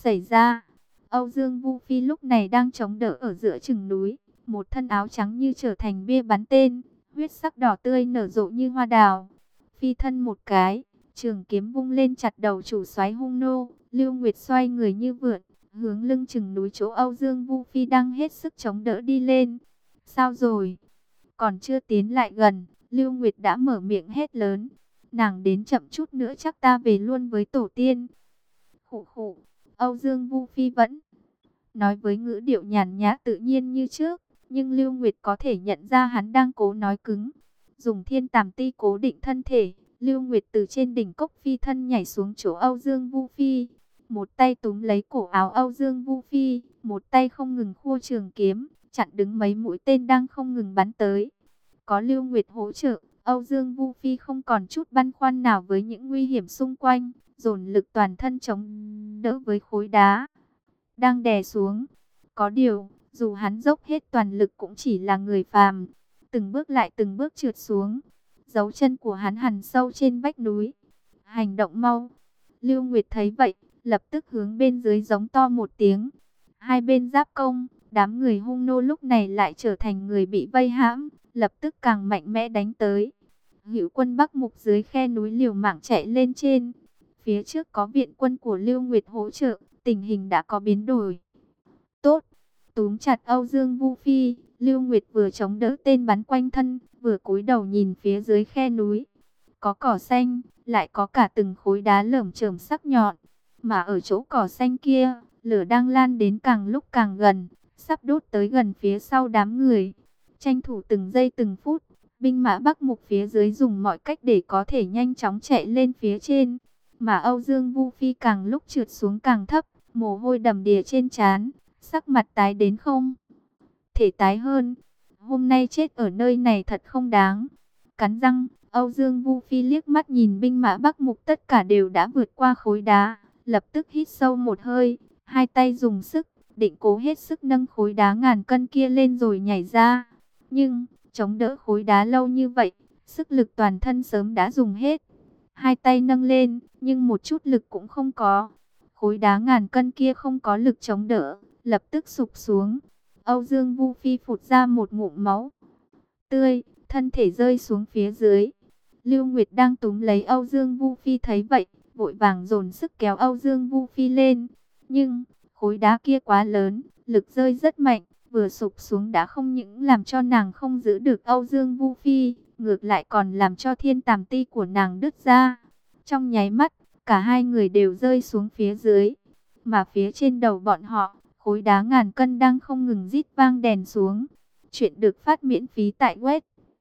xảy ra. Âu Dương Vu Phi lúc này đang chống đỡ ở giữa chừng núi, một thân áo trắng như trở thành bia bắn tên, huyết sắc đỏ tươi nở rộ như hoa đào. Phi thân một cái, trường kiếm vung lên chặt đầu chủ soái hung nô. Lưu Nguyệt xoay người như vượn, hướng lưng chừng núi chỗ Âu Dương Vu Phi đang hết sức chống đỡ đi lên. Sao rồi? Còn chưa tiến lại gần, Lưu Nguyệt đã mở miệng hét lớn. Nàng đến chậm chút nữa chắc ta về luôn với tổ tiên. Khụ khụ, Âu Dương Vu Phi vẫn nói với ngữ điệu nhàn nhã tự nhiên như trước, nhưng Lưu Nguyệt có thể nhận ra hắn đang cố nói cứng. Dùng thiên tàm ti cố định thân thể, Lưu Nguyệt từ trên đỉnh cốc phi thân nhảy xuống chỗ Âu Dương Vu Phi. Một tay túm lấy cổ áo Âu Dương Vu Phi, một tay không ngừng khua trường kiếm, chặn đứng mấy mũi tên đang không ngừng bắn tới. Có Lưu Nguyệt hỗ trợ, Âu Dương Vu Phi không còn chút băn khoăn nào với những nguy hiểm xung quanh, dồn lực toàn thân chống đỡ với khối đá đang đè xuống. Có điều, dù hắn dốc hết toàn lực cũng chỉ là người phàm, từng bước lại từng bước trượt xuống. Dấu chân của hắn hằn sâu trên vách núi. Hành động mau. Lưu Nguyệt thấy vậy, lập tức hướng bên dưới giống to một tiếng. Hai bên giáp công, đám người hung nô lúc này lại trở thành người bị vây hãm, lập tức càng mạnh mẽ đánh tới. Hữu quân Bắc Mục dưới khe núi liều mạng chạy lên trên. Phía trước có viện quân của Lưu Nguyệt hỗ trợ, tình hình đã có biến đổi. Tốt, túm chặt Âu Dương Vu Phi, Lưu Nguyệt vừa chống đỡ tên bắn quanh thân, vừa cúi đầu nhìn phía dưới khe núi. Có cỏ xanh, lại có cả từng khối đá lởm chởm sắc nhọn. Mà ở chỗ cỏ xanh kia, lửa đang lan đến càng lúc càng gần, sắp đốt tới gần phía sau đám người. Tranh thủ từng giây từng phút, binh mã Bắc Mục phía dưới dùng mọi cách để có thể nhanh chóng chạy lên phía trên. Mà Âu Dương Vu Phi càng lúc trượt xuống càng thấp, mồ hôi đầm đìa trên trán, sắc mặt tái đến không thể tái hơn. Hôm nay chết ở nơi này thật không đáng. Cắn răng, Âu Dương Vu Phi liếc mắt nhìn binh mã Bắc Mục tất cả đều đã vượt qua khối đá, lập tức hít sâu một hơi, hai tay dùng sức, định cố hết sức nâng khối đá ngàn cân kia lên rồi nhảy ra. Nhưng, chống đỡ khối đá lâu như vậy, sức lực toàn thân sớm đã dùng hết. Hai tay nâng lên, nhưng một chút lực cũng không có. Khối đá ngàn cân kia không có lực chống đỡ, lập tức sụp xuống. Âu Dương Vu Phi phụt ra một ngụm máu tươi, thân thể rơi xuống phía dưới. Lưu Nguyệt đang túm lấy Âu Dương Vu Phi thấy vậy, vội vàng dồn sức kéo Âu Dương Vu Phi lên. Nhưng, khối đá kia quá lớn, lực rơi rất mạnh, vừa sụp xuống đã không những làm cho nàng không giữ được Âu Dương Vu Phi, ngược lại còn làm cho thiên tàm ti của nàng đứt ra. Trong nháy mắt, cả hai người đều rơi xuống phía dưới. Mà phía trên đầu bọn họ, khối đá ngàn cân đang không ngừng rít vang đèn xuống. Chuyện được phát miễn phí tại web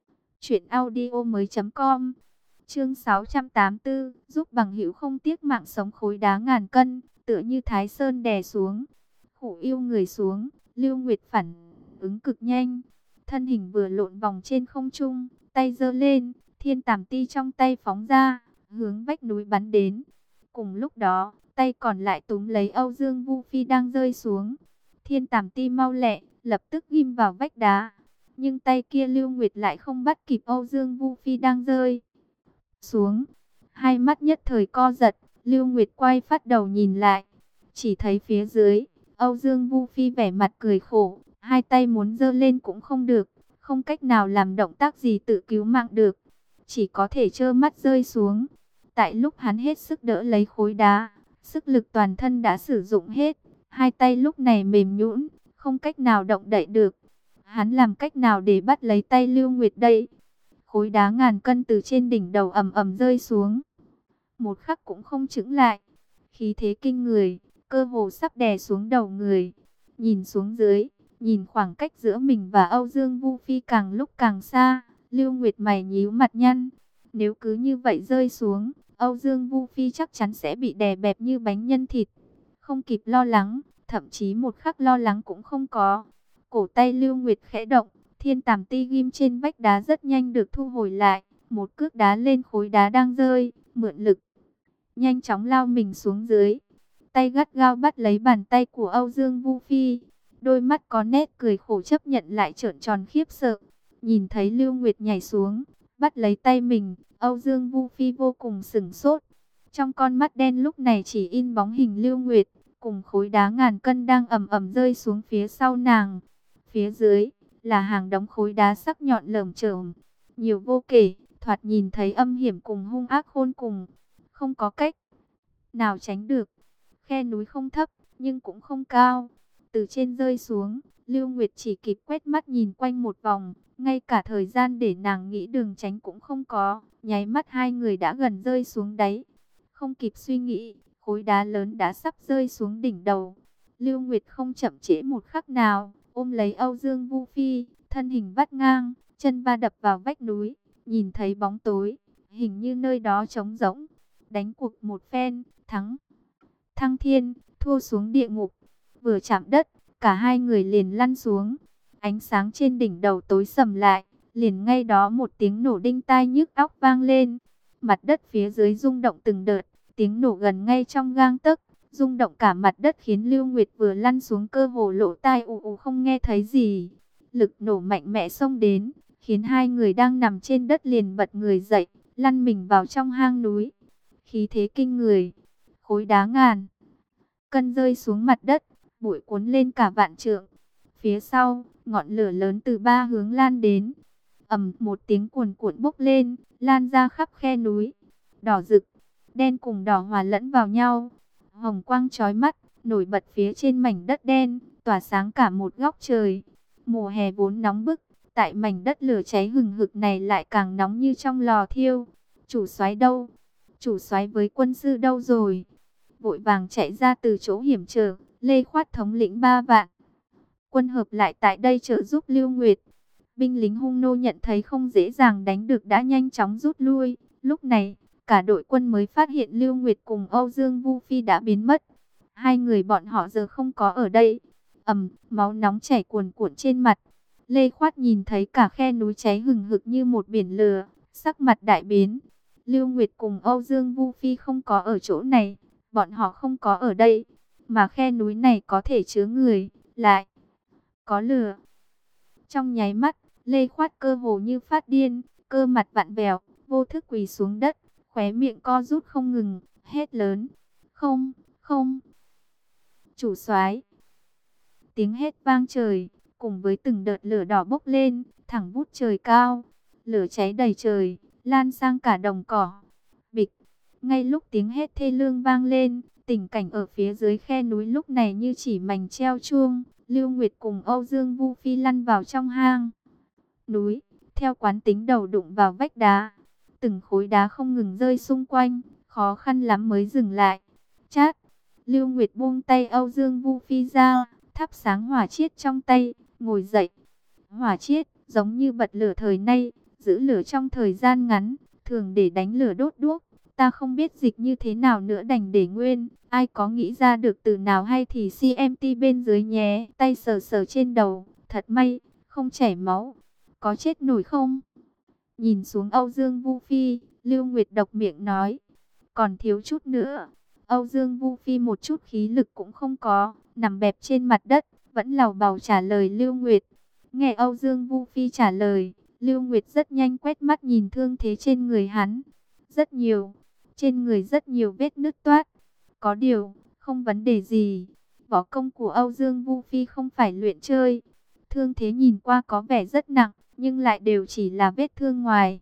truyệnaudiomoi.com. Chương 684, giúp bằng hữu không tiếc mạng sống khối đá ngàn cân, tựa như Thái Sơn đè xuống. Khổ yêu người xuống, Lưu Nguyệt phản ứng cực nhanh. Thân hình vừa lộn vòng trên không trung, tay giơ lên, thiên tàm ti trong tay phóng ra, hướng vách núi bắn đến. Cùng lúc đó, tay còn lại túm lấy Âu Dương Vu Phi đang rơi xuống. Thiên tàm ti mau lẹ, lập tức ghim vào vách đá. Nhưng tay kia Lưu Nguyệt lại không bắt kịp Âu Dương Vu Phi đang rơi xuống. Hai mắt nhất thời co giật, Lưu Nguyệt quay phát đầu nhìn lại. Chỉ thấy phía dưới, Âu Dương Vu Phi vẻ mặt cười khổ, hai tay muốn giơ lên cũng không được, không cách nào làm động tác gì tự cứu mạng được. Chỉ có thể trơ mắt rơi xuống. Tại lúc hắn hết sức đỡ lấy khối đá, sức lực toàn thân đã sử dụng hết. Hai tay lúc này mềm nhũn, không cách nào động đậy được. Hắn làm cách nào để bắt lấy tay Lưu Nguyệt đây? Khối đá ngàn cân từ trên đỉnh đầu ầm ầm rơi xuống. Một khắc cũng không chững lại. Khí thế kinh người, cơ hồ sắp đè xuống đầu người. Nhìn xuống dưới, nhìn khoảng cách giữa mình và Âu Dương Vu Phi càng lúc càng xa, Lưu Nguyệt mày nhíu mặt nhăn. Nếu cứ như vậy rơi xuống, Âu Dương Vu Phi chắc chắn sẽ bị đè bẹp như bánh nhân thịt. Không kịp lo lắng, thậm chí một khắc lo lắng cũng không có. Cổ tay Lưu Nguyệt khẽ động, thiên tàm ti ghim trên vách đá rất nhanh được thu hồi lại. Một cước đá lên khối đá đang rơi, mượn lực, nhanh chóng lao mình xuống dưới. Tay gắt gao bắt lấy bàn tay của Âu Dương Vu Phi. Đôi mắt có nét cười khổ chấp nhận lại trợn tròn khiếp sợ. Nhìn thấy Lưu Nguyệt nhảy xuống, bắt lấy tay mình, Âu Dương Vu Phi vô cùng sửng sốt. Trong con mắt đen lúc này chỉ in bóng hình Lưu Nguyệt, cùng khối đá ngàn cân đang ầm ầm rơi xuống phía sau nàng. Phía dưới là hàng đống khối đá sắc nhọn lởm chởm, nhiều vô kể, thoạt nhìn thấy âm hiểm cùng hung ác khôn cùng, không có cách nào tránh được. Khe núi không thấp, nhưng cũng không cao. Từ trên rơi xuống, Lưu Nguyệt chỉ kịp quét mắt nhìn quanh một vòng, ngay cả thời gian để nàng nghĩ đường tránh cũng không có. Nháy mắt hai người đã gần rơi xuống đáy. Không kịp suy nghĩ, khối đá lớn đã sắp rơi xuống đỉnh đầu. Lưu Nguyệt không chậm trễ một khắc nào, ôm lấy Âu Dương Vu Phi, thân hình vắt ngang, chân va đập vào vách núi, nhìn thấy bóng tối, hình như nơi đó trống rỗng. Đánh cuộc một phen, thắng thăng thiên, thua xuống địa ngục. Vừa chạm đất, cả hai người liền lăn xuống. Ánh sáng trên đỉnh đầu tối sầm lại, liền ngay đó một tiếng nổ đinh tai nhức óc vang lên. Mặt đất phía dưới rung động từng đợt, tiếng nổ gần ngay trong gang tấc, rung động cả mặt đất khiến Lưu Nguyệt vừa lăn xuống cơ hồ lỗ tai ù ù không nghe thấy gì. Lực nổ mạnh mẽ xông đến, khiến hai người đang nằm trên đất liền bật người dậy, lăn mình vào trong hang núi. Khí thế kinh người, khối đá ngàn cân rơi xuống mặt đất, bụi cuốn lên cả vạn trượng. Phía sau, ngọn lửa lớn từ ba hướng lan đến. Ầm một tiếng cuồn cuộn bốc lên, lan ra khắp khe núi. Đỏ rực, đen cùng đỏ hòa lẫn vào nhau. Hồng quang chói mắt, nổi bật phía trên mảnh đất đen, tỏa sáng cả một góc trời. Mùa hè vốn nóng bức, tại mảnh đất lửa cháy hừng hực này lại càng nóng như trong lò thiêu. Chủ soái đâu? Chủ soái với quân sư đâu rồi? Vội vàng chạy ra từ chỗ hiểm trở, Lê Khoát thống lĩnh 3 vạn quân hợp lại tại đây trợ giúp Lưu Nguyệt. Binh lính hung nô nhận thấy không dễ dàng đánh được đã nhanh chóng rút lui. Lúc này, cả đội quân mới phát hiện Lưu Nguyệt cùng Âu Dương Vu Phi đã biến mất. Hai người bọn họ giờ không có ở đây. Máu nóng chảy cuồn cuộn trên mặt. Lê Khoát nhìn thấy cả khe núi cháy hừng hực như một biển lửa, sắc mặt đại biến. Lưu Nguyệt cùng Âu Dương Vu Phi không có ở chỗ này, bọn họ không có ở đây, mà khe núi này có thể chứa người, lại có lửa. Trong nháy mắt, Lê Khoát cơ hồ như phát điên, cơ mặt vặn vẹo, vô thức quỳ xuống đất, khóe miệng co rút không ngừng, hét lớn: "Không, không!" "Chủ soái!" Tiếng hét vang trời, cùng với từng đợt lửa đỏ bốc lên, thẳng vút trời cao. Lửa cháy đầy trời, lan sang cả đồng cỏ. Bịch! Ngay lúc tiếng hét thê lương vang lên, tình cảnh ở phía dưới khe núi lúc này như chỉ mảnh treo chuông. Lưu Nguyệt cùng Âu Dương Vu Phi lăn vào trong hang núi, theo quán tính đầu đụng vào vách đá. Từng khối đá không ngừng rơi xung quanh, khó khăn lắm mới dừng lại. Chát! Lưu Nguyệt buông tay Âu Dương Vu Phi ra, thắp sáng hỏa chiết trong tay, ngồi dậy. Hỏa chiết, giống như bật lửa thời nay, giữ lửa trong thời gian ngắn, thường để đánh lửa đốt đuốc. Ta không biết dịch như thế nào nữa đành để nguyên. Ai có nghĩ ra được từ nào hay thì CMT bên dưới nhé. Tay sờ sờ trên đầu, thật may, không chảy máu. Có chết nổi không? Nhìn xuống Âu Dương Vu Phi, Lưu Nguyệt độc miệng nói. Còn thiếu chút nữa. Âu Dương Vu Phi một chút khí lực cũng không có, nằm bẹp trên mặt đất, vẫn lầu bầu trả lời Lưu Nguyệt. Nghe Âu Dương Vu Phi trả lời, Lưu Nguyệt rất nhanh quét mắt nhìn thương thế trên người hắn. Rất nhiều, trên người rất nhiều vết nứt toát. Có điều, không vấn đề gì. Võ công của Âu Dương Vu Phi không phải luyện chơi. Thương thế nhìn qua có vẻ rất nặng, nhưng lại đều chỉ là vết thương ngoài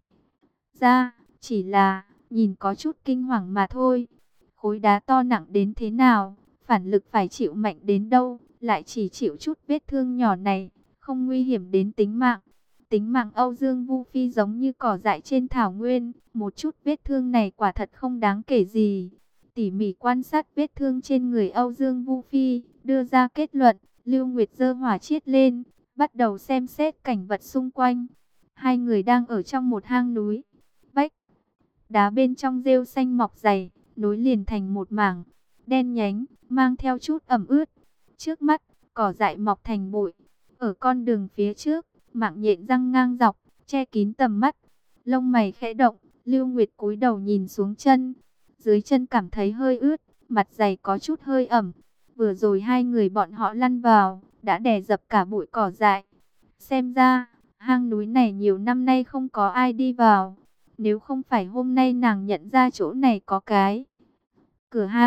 da, chỉ là nhìn có chút kinh hoàng mà thôi. Khối đá to nặng đến thế nào, phản lực phải chịu mạnh đến đâu, lại chỉ chịu chút vết thương nhỏ này, không nguy hiểm đến tính mạng. Tính mạng Âu Dương Vu Phi giống như cỏ dại trên thảo nguyên, một chút vết thương này quả thật không đáng kể gì. Tỉ mỉ quan sát vết thương trên người Âu Dương Vu Phi, đưa ra kết luận. Lưu Nguyệt giơ hỏa chiết lên, bắt đầu xem xét cảnh vật xung quanh. Hai người đang ở trong một hang núi. Vách đá bên trong rêu xanh mọc dày, nối liền thành một mảng đen nhánh, mang theo chút ẩm ướt. Trước mắt, cỏ dại mọc thành bụi. Ở con đường phía trước, mạng nhện răng ngang dọc, che kín tầm mắt. Lông mày khẽ động, Lưu Nguyệt cúi đầu nhìn xuống chân. Dưới chân cảm thấy hơi ướt, mặt giày có chút hơi ẩm. Vừa rồi hai người bọn họ lăn vào, đã đè dập cả bụi cỏ dại. Xem ra, hang núi này nhiều năm nay không có ai đi vào. Nếu không phải hôm nay nàng nhận ra chỗ này có cái cửa hang,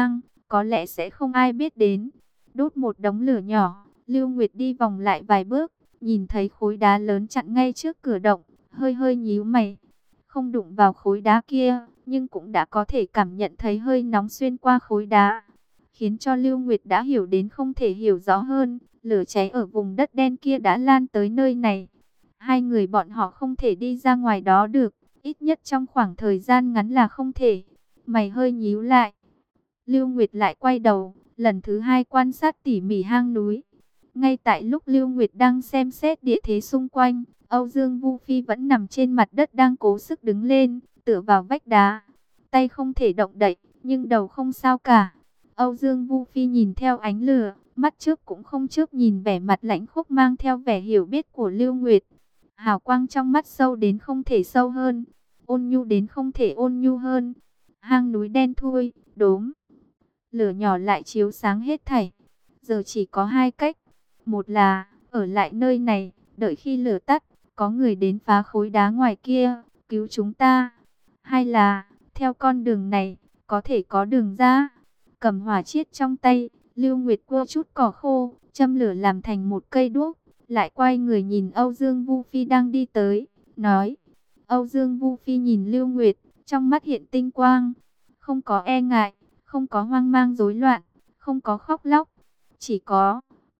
có lẽ sẽ không ai biết đến. Đốt một đống lửa nhỏ, Lưu Nguyệt đi vòng lại vài bước, nhìn thấy khối đá lớn chặn ngay trước cửa động, hơi hơi nhíu mày. Không đụng vào khối đá kia, nhưng cũng đã có thể cảm nhận thấy hơi nóng xuyên qua khối đá, khiến cho Lưu Nguyệt đã hiểu đến không thể hiểu rõ hơn, lửa cháy ở vùng đất đen kia đã lan tới nơi này. Hai người bọn họ không thể đi ra ngoài đó được, ít nhất trong khoảng thời gian ngắn là không thể. Mày hơi nhíu lại. Lưu Nguyệt lại quay đầu, lần thứ hai quan sát tỉ mỉ hang núi. Ngay tại lúc Lưu Nguyệt đang xem xét địa thế xung quanh, Âu Dương Vu Phi vẫn nằm trên mặt đất đang cố sức đứng lên, tựa vào vách đá. Tay không thể động đậy, nhưng đầu không sao cả. Âu Dương Vu Phi nhìn theo ánh lửa, mắt trước cũng không chớp nhìn vẻ mặt lãnh khốc mang theo vẻ hiểu biết của Lưu Nguyệt. Hào quang trong mắt sâu đến không thể sâu hơn, ôn nhu đến không thể ôn nhu hơn. Hang núi đen thui, đốm lửa nhỏ lại chiếu sáng hết thảy. Giờ chỉ có hai cách. Một là ở lại nơi này, đợi khi lửa tắt, có người đến phá khối đá ngoài kia, cứu chúng ta. Hai là, theo con đường này, có thể có đường ra. Cầm hỏa chiết trong tay, Lưu Nguyệt cua chút cỏ khô, châm lửa làm thành một cây đuốc. Lại quay người nhìn Âu Dương Vu Phi đang đi tới, nói. Âu Dương Vu Phi nhìn Lưu Nguyệt, trong mắt hiện tinh quang. Không có e ngại, không có hoang mang rối loạn, không có khóc lóc, chỉ có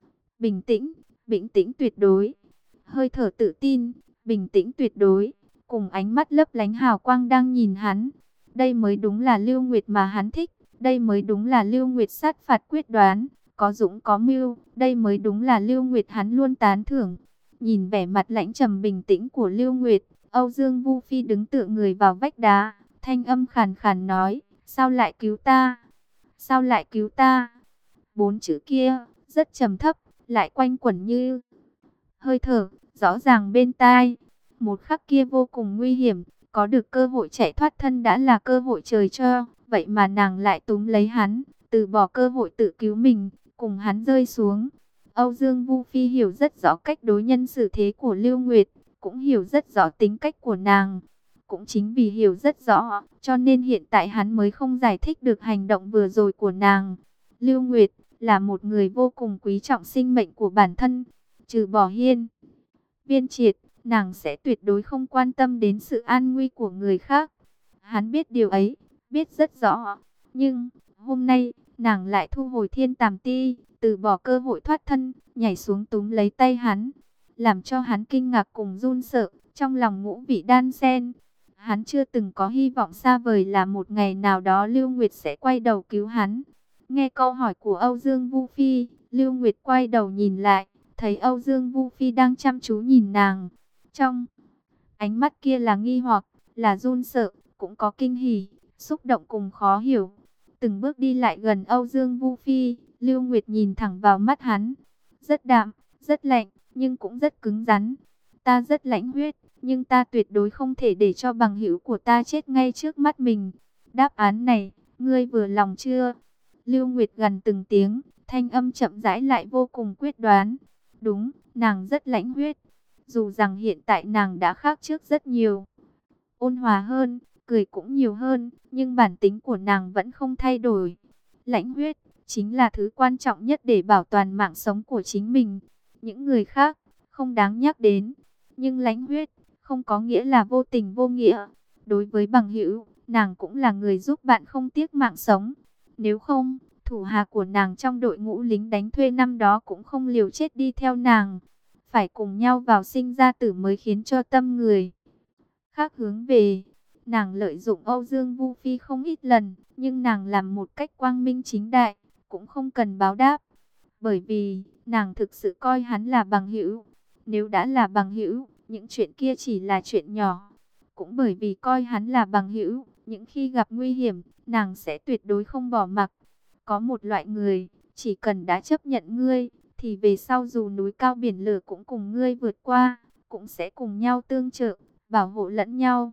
bình tĩnh tuyệt đối. Hơi thở tự tin, bình tĩnh tuyệt đối, cùng ánh mắt lấp lánh hào quang đang nhìn hắn. Đây mới đúng là Lưu Nguyệt mà hắn thích, đây mới đúng là Lưu Nguyệt sát phạt quyết đoán, có dũng có mưu, đây mới đúng là Lưu Nguyệt hắn luôn tán thưởng. Nhìn vẻ mặt lãnh trầm bình tĩnh của Lưu Nguyệt, Âu Dương Vu Phi đứng tựa người vào vách đá, thanh âm khàn khàn nói, sao lại cứu ta? Sao lại cứu ta? Bốn chữ kia, rất trầm thấp, lại quanh quẩn như hơi thở, rõ ràng bên tai. Một khắc kia vô cùng nguy hiểm, có được cơ hội chạy thoát thân đã là cơ hội trời cho. Vậy mà nàng lại túm lấy hắn, từ bỏ cơ hội tự cứu mình, cùng hắn rơi xuống. Âu Dương Vu Phi hiểu rất rõ cách đối nhân xử thế của Lưu Nguyệt, cũng hiểu rất rõ tính cách của nàng. Cũng chính vì hiểu rất rõ, cho nên hiện tại hắn mới không giải thích được hành động vừa rồi của nàng. Lưu Nguyệt là một người vô cùng quý trọng sinh mệnh của bản thân. Trừ bỏ Hiên Viên Triệt, nàng sẽ tuyệt đối không quan tâm đến sự an nguy của người khác. Hắn biết điều ấy, biết rất rõ. Nhưng, hôm nay, nàng lại thu hồi Thiên Tàm Ti, từ bỏ cơ hội thoát thân, nhảy xuống túm lấy tay hắn. Làm cho hắn kinh ngạc cùng run sợ, trong lòng ngũ vị đan xen. Hắn chưa từng có hy vọng xa vời là một ngày nào đó Lưu Nguyệt sẽ quay đầu cứu hắn. Nghe câu hỏi của Âu Dương Vu Phi, Lưu Nguyệt quay đầu nhìn lại, thấy Âu Dương Vu Phi đang chăm chú nhìn nàng. Trong ánh mắt kia là nghi hoặc, là run sợ, cũng có kinh hỉ, xúc động cùng khó hiểu. Từng bước đi lại gần Âu Dương Vu Phi, Lưu Nguyệt nhìn thẳng vào mắt hắn. Rất đạm, rất lạnh, nhưng cũng rất cứng rắn. Ta rất lãnh huyết, nhưng ta tuyệt đối không thể để cho bằng hữu của ta chết ngay trước mắt mình. Đáp án này, ngươi vừa lòng chưa? Lưu Nguyệt gần từng tiếng, thanh âm chậm rãi lại vô cùng quyết đoán. Đúng, nàng rất lãnh huyết. Dù rằng hiện tại nàng đã khác trước rất nhiều. Ôn hòa hơn, cười cũng nhiều hơn, nhưng bản tính của nàng vẫn không thay đổi. Lãnh huyết, chính là thứ quan trọng nhất để bảo toàn mạng sống của chính mình. Những người khác, không đáng nhắc đến. Nhưng lãnh huyết, không có nghĩa là vô tình vô nghĩa. Đối với bằng hữu, nàng cũng là người giúp bạn không tiếc mạng sống. Nếu không, thủ hạ của nàng trong đội ngũ lính đánh thuê năm đó cũng không liều chết đi theo nàng. Phải cùng nhau vào sinh ra tử mới khiến cho tâm người khác hướng về. Nàng lợi dụng Âu Dương Vu Phi không ít lần, nhưng nàng làm một cách quang minh chính đại, cũng không cần báo đáp. Bởi vì, nàng thực sự coi hắn là bằng hữu. Nếu đã là bằng hữu, những chuyện kia chỉ là chuyện nhỏ. Cũng bởi vì coi hắn là bằng hữu, những khi gặp nguy hiểm, nàng sẽ tuyệt đối không bỏ mặc. Có một loại người, chỉ cần đã chấp nhận ngươi, thì về sau dù núi cao biển lửa cũng cùng ngươi vượt qua, cũng sẽ cùng nhau tương trợ, bảo hộ lẫn nhau.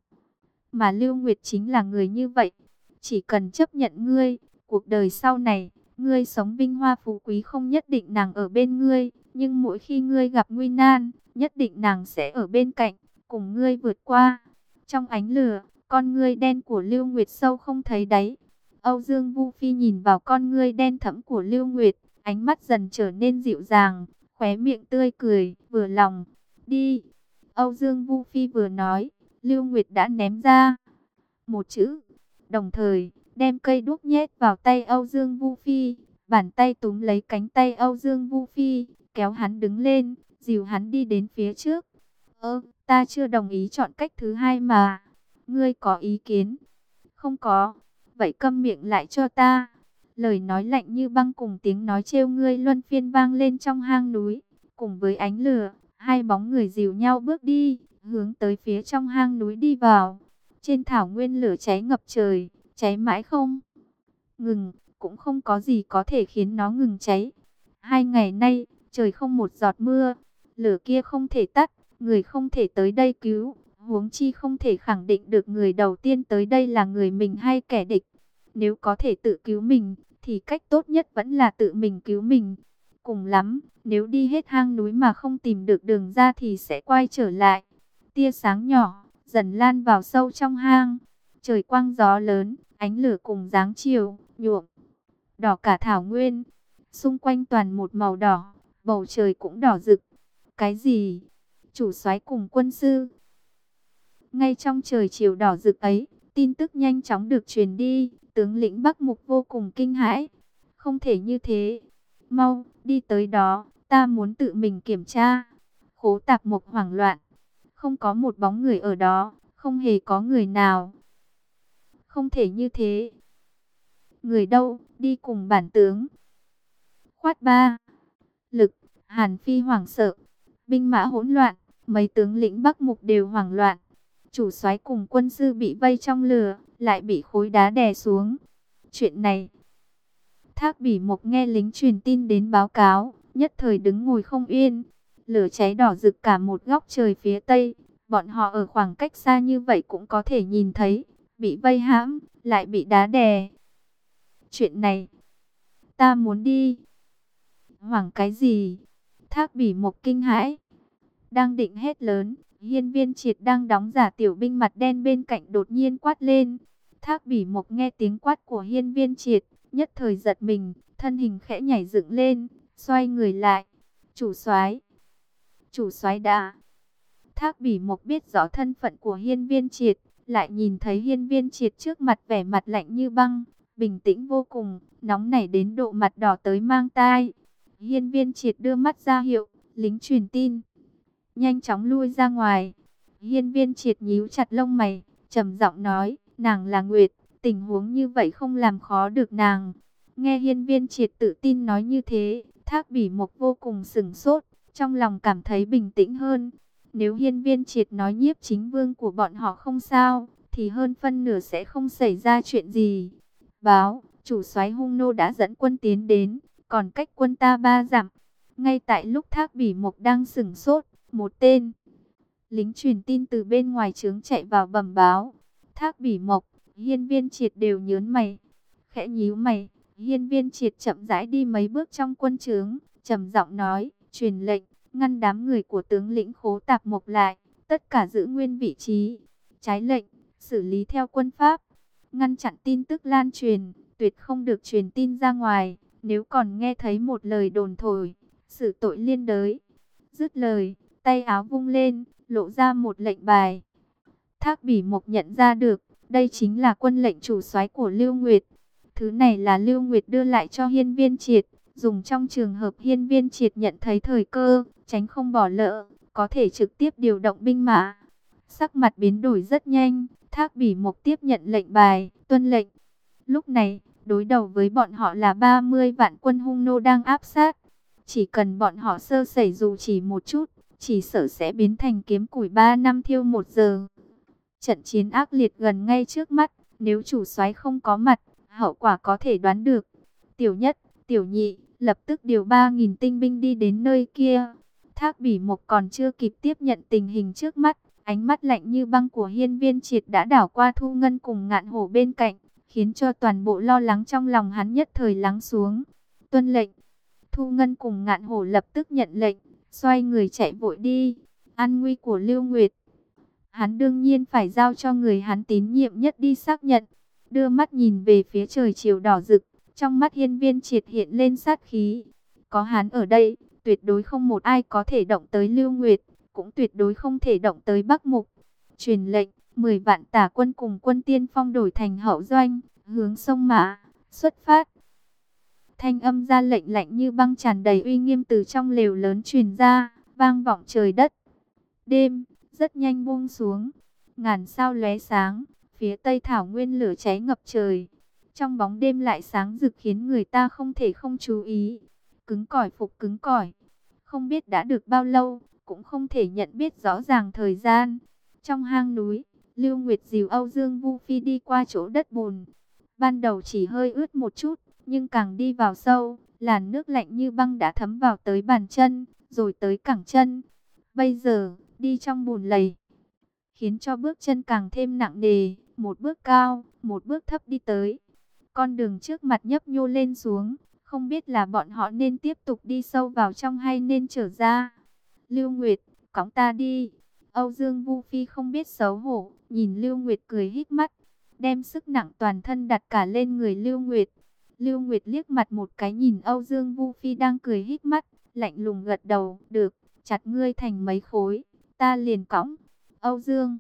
Mà Lưu Nguyệt chính là người như vậy. Chỉ cần chấp nhận ngươi, cuộc đời sau này, ngươi sống vinh hoa phú quý không nhất định nàng ở bên ngươi, nhưng mỗi khi ngươi gặp nguy nan, nhất định nàng sẽ ở bên cạnh, cùng ngươi vượt qua. Trong ánh lửa, con ngươi đen của Lưu Nguyệt sâu không thấy đáy. Âu Dương Vu Phi nhìn vào con ngươi đen thẫm của Lưu Nguyệt, ánh mắt dần trở nên dịu dàng, khóe miệng tươi cười, vừa lòng. Đi. Âu Dương Vu Phi vừa nói, Lưu Nguyệt đã ném ra một chữ, đồng thời đem cây đuốc nhét vào tay Âu Dương Vu Phi, bàn tay túm lấy cánh tay Âu Dương Vu Phi, kéo hắn đứng lên, dìu hắn đi đến phía trước. Ta chưa đồng ý chọn cách thứ hai mà. Ngươi có ý kiến? Không có. Vậy câm miệng lại cho ta. Lời nói lạnh như băng cùng tiếng nói trêu ngươi luân phiên vang lên trong hang núi. Cùng với ánh lửa, hai bóng người dìu nhau bước đi, hướng tới phía trong hang núi đi vào. Trên thảo nguyên lửa cháy ngập trời, cháy mãi không ngừng, cũng không có gì có thể khiến nó ngừng cháy. 2 ngày nay, trời không một giọt mưa, lửa kia không thể tắt, người không thể tới đây cứu, huống chi không thể khẳng định được người đầu tiên tới đây là người mình hay kẻ địch. Nếu có thể tự cứu mình, thì cách tốt nhất vẫn là tự mình cứu mình. Cùng lắm, nếu đi hết hang núi mà không tìm được đường ra thì sẽ quay trở lại. Tia sáng nhỏ, dần lan vào sâu trong hang. Trời quang gió lớn, ánh lửa cùng dáng chiều, nhuộm đỏ cả thảo nguyên. Xung quanh toàn một màu đỏ, bầu trời cũng đỏ rực. Cái gì? Chủ soái cùng quân sư. Ngay trong trời chiều đỏ rực ấy, tin tức nhanh chóng được truyền đi. Tướng lĩnh Bắc Mục vô cùng kinh hãi. Không thể như thế. Mau, đi tới đó, ta muốn tự mình kiểm tra. Khố Tạp Mục hoảng loạn. Không có một bóng người ở đó, không hề có người nào. Không thể như thế. Người đâu, đi cùng bản tướng. Khoát ba. Lực, Hàn Phi hoảng sợ. Binh mã hỗn loạn, mấy tướng lĩnh Bắc Mục đều hoảng loạn. Chủ soái cùng quân sư bị vây trong lửa, lại bị khối đá đè xuống. Chuyện này, Thác Bỉ Mộc nghe lính truyền tin đến báo cáo, nhất thời đứng ngồi không yên. Lửa cháy đỏ rực cả một góc trời phía tây, bọn họ ở khoảng cách xa như vậy cũng có thể nhìn thấy, bị vây hãm, lại bị đá đè. Chuyện này, ta muốn đi. Hoảng cái gì? Thác Bỉ Mộc kinh hãi, đang định hét lớn, Hiên Viên Triệt đang đóng giả tiểu binh mặt đen bên cạnh đột nhiên quát lên. Thác Bỉ Mộc nghe tiếng quát của Hiên Viên Triệt, nhất thời giật mình, thân hình khẽ nhảy dựng lên, xoay người lại. Chủ soái, chủ soái đã. Thác Bỉ Mộc biết rõ thân phận của Hiên Viên Triệt, lại nhìn thấy Hiên Viên Triệt trước mặt vẻ mặt lạnh như băng, bình tĩnh vô cùng, nóng nảy đến độ mặt đỏ tới mang tai. Hiên Viên Triệt đưa mắt ra hiệu, lính truyền tin nhanh chóng lui ra ngoài. Hiên Viên Triệt nhíu chặt lông mày, trầm giọng nói, nàng là Nguyệt, tình huống như vậy không làm khó được nàng. Nghe Hiên Viên Triệt tự tin nói như thế, Thác Bỉ Mộc vô cùng sửng sốt, trong lòng cảm thấy bình tĩnh hơn. Nếu Hiên Viên Triệt nói Nhiếp Chính Vương của bọn họ không sao, thì hơn phân nửa sẽ không xảy ra chuyện gì. Báo, chủ soái Hung Nô đã dẫn quân tiến đến, còn cách quân ta 3 dặm. Ngay tại lúc Thác Bỉ Mộc đang sửng sốt, một tên lính truyền tin từ bên ngoài trướng chạy vào bẩm báo. Thác Bỉ Mộc, Hiên Viên Triệt đều nhớn mày, khẽ nhíu mày. Hiên Viên Triệt chậm rãi đi mấy bước trong quân trướng, trầm giọng nói, truyền lệnh, ngăn đám người của tướng lĩnh Khố Tạp Mộc lại, tất cả giữ nguyên vị trí. Trái lệnh, xử lý theo quân pháp, ngăn chặn tin tức lan truyền, tuyệt không được truyền tin ra ngoài. Nếu còn nghe thấy một lời đồn thổi, xử tội liên đới. Dứt lời, tay áo vung lên, lộ ra một lệnh bài. Thác Bỉ Mộc nhận ra được, đây chính là quân lệnh chủ soái của Lưu Nguyệt. Thứ này là Lưu Nguyệt đưa lại cho Hiên Viên Triệt, dùng trong trường hợp Hiên Viên Triệt nhận thấy thời cơ, tránh không bỏ lỡ, có thể trực tiếp điều động binh mã. Sắc mặt biến đổi rất nhanh, Thác Bỉ Mộc tiếp nhận lệnh bài, tuân lệnh. Lúc này, đối đầu với bọn họ là 30 vạn quân Hung Nô đang áp sát. Chỉ cần bọn họ sơ sẩy dù chỉ một chút, chỉ sợ sẽ biến thành kiếm củi 3 năm thiêu 1 giờ. Trận chiến ác liệt gần ngay trước mắt, nếu chủ soái không có mặt, hậu quả có thể đoán được. Tiểu Nhất, Tiểu Nhị, lập tức điều 3.000 tinh binh đi đến nơi kia. Thác Bỉ Mộc còn chưa kịp tiếp nhận tình hình trước mắt, ánh mắt lạnh như băng của Hiên Viên Triệt đã đảo qua Thu Ngân cùng Ngạn Hổ bên cạnh, khiến cho toàn bộ lo lắng trong lòng hắn nhất thời lắng xuống. Tuân lệnh. Thu Ngân cùng Ngạn Hổ lập tức nhận lệnh, xoay người chạy vội đi. An nguy của Lưu Nguyệt, hắn đương nhiên phải giao cho người hắn tín nhiệm nhất đi xác nhận. đưa mắt nhìn về phía trời chiều đỏ rực, trong mắt Hiên Viên Triệt hiện lên sát khí. Có hắn ở đây, tuyệt đối không một ai có thể động tới Lưu Nguyệt, cũng tuyệt đối không thể động tới Bắc Mục. Truyền lệnh, 10 vạn tả quân cùng quân tiên phong đổi thành hậu doanh, hướng sông Mã, xuất phát. Thanh âm ra lệnh lạnh như băng tràn đầy uy nghiêm từ trong lều lớn truyền ra, vang vọng trời đất. Đêm, rất nhanh buông xuống, ngàn sao lóe sáng, phía tây thảo nguyên lửa cháy ngập trời. Trong bóng đêm lại sáng rực khiến người ta không thể không chú ý. Cứng cỏi phục cứng cỏi, không biết đã được bao lâu, cũng không thể nhận biết rõ ràng thời gian. Trong hang núi, Lưu Nguyệt dìu Âu Dương Vu Phi đi qua chỗ đất bùn. Ban đầu chỉ hơi ướt một chút, nhưng càng đi vào sâu, làn nước lạnh như băng đã thấm vào tới bàn chân, rồi tới cẳng chân. Bây giờ, đi trong bùn lầy, khiến cho bước chân càng thêm nặng nề, một bước cao, một bước thấp đi tới. Con đường trước mặt nhấp nhô lên xuống, không biết là bọn họ nên tiếp tục đi sâu vào trong hay nên trở ra. Lưu Nguyệt, cõng ta đi. Âu Dương Vu Phi không biết xấu hổ, nhìn Lưu Nguyệt cười híp mắt, đem sức nặng toàn thân đặt cả lên người Lưu Nguyệt. Lưu Nguyệt liếc mặt một cái nhìn Âu Dương Vu Phi đang cười híp mắt, lạnh lùng gật đầu, được, chặt ngươi thành mấy khối, ta liền cõng. Âu Dương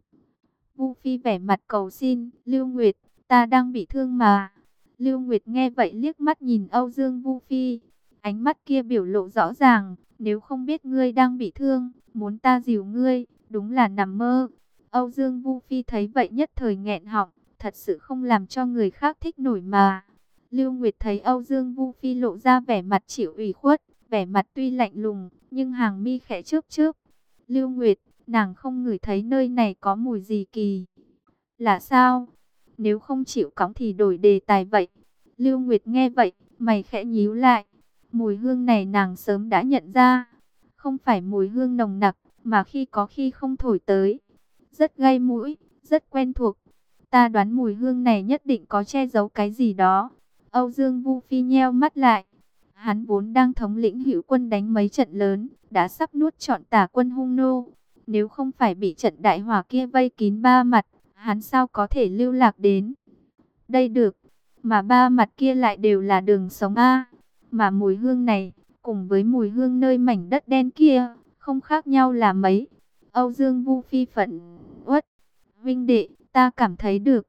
Vu Phi vẻ mặt cầu xin, Lưu Nguyệt, ta đang bị thương mà. Lưu Nguyệt nghe vậy liếc mắt nhìn Âu Dương Vu Phi, ánh mắt kia biểu lộ rõ ràng, nếu không biết ngươi đang bị thương, muốn ta dìu ngươi, đúng là nằm mơ. Âu Dương Vu Phi thấy vậy nhất thời nghẹn họng, thật sự không làm cho người khác thích nổi mà. Lưu Nguyệt thấy Âu Dương Vu Phi lộ ra vẻ mặt chịu ủy khuất, vẻ mặt tuy lạnh lùng, nhưng hàng mi khẽ chớp chớp. Lưu Nguyệt, nàng không ngửi thấy nơi này có mùi gì kỳ lạ sao? Nếu không chịu cõng thì đổi đề tài vậy. Lưu Nguyệt nghe vậy, mày khẽ nhíu lại. Mùi hương này nàng sớm đã nhận ra. Không phải mùi hương nồng nặc, mà khi có khi không thổi tới. Rất gây mũi, rất quen thuộc. Ta đoán mùi hương này nhất định có che giấu cái gì đó. Âu Dương Vu Phi nheo mắt lại. Hắn vốn đang thống lĩnh hữu quân đánh mấy trận lớn, đã sắp nuốt trọn tả quân Hung Nô. Nếu không phải bị trận đại hỏa kia vây kín ba mặt, hắn sao có thể lưu lạc đến đây được, mà ba mặt kia lại đều là đường sống A. Mà mùi hương này, cùng với mùi hương nơi mảnh đất đen kia, không khác nhau là mấy. Âu Dương Vu Phi phẫn uất, Vinh đệ, ta cảm thấy được.